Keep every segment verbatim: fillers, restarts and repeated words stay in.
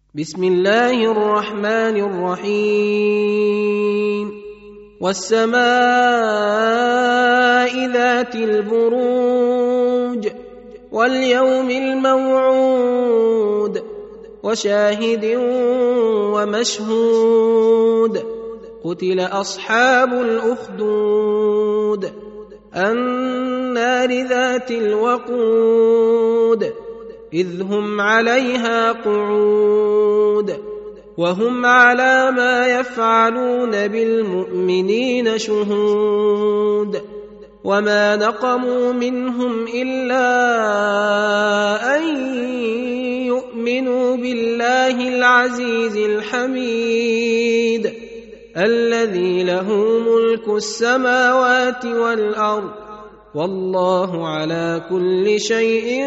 بسم الله الرحمن الرحيم والسماء ذات البروج واليوم الموعود وشاهد ومشهود قتل أصحاب الأخدود النار ذات الوقود إذ هم عليها قعود وهم على ما يفعلون بالمؤمنين شهود وما نقموا منهم إلا أن يؤمنوا بالله العزيز الحميد الذي له ملك السماوات والأرض والله على كل شيء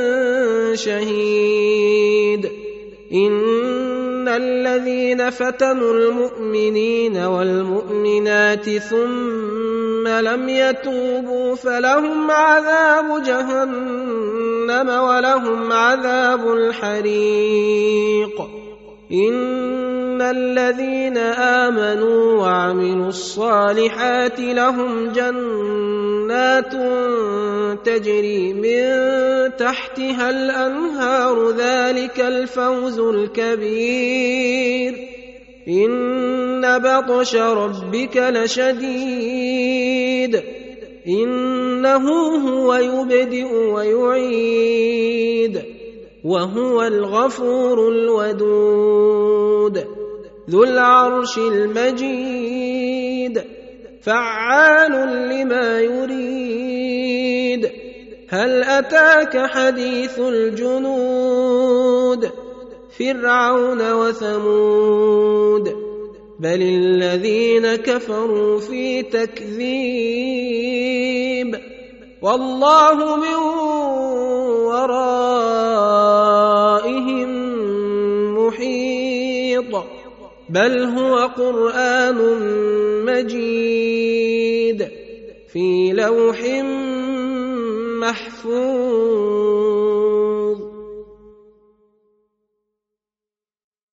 شهيد إن الذين فتنوا المؤمنين والمؤمنات ثم لم يتوبوا فلهم عذاب جهنم ولهم عذاب الحريق إن الذين آمنوا وعملوا الصالحات لهم جنات تجري من تحتها الأنهار ذلك الفوز الكبير إن بطش ربك لشديد إنه هو يبدئ ويعيد وهو الغفور الودود ذو العرش المجيد فعال لما يريد هل أتاك حديث الجنود فرعون وثمود بل الذين كفروا في تكذيب والله من ورائهم محيط بل هو قرآن مجيد في لوح محفوظ.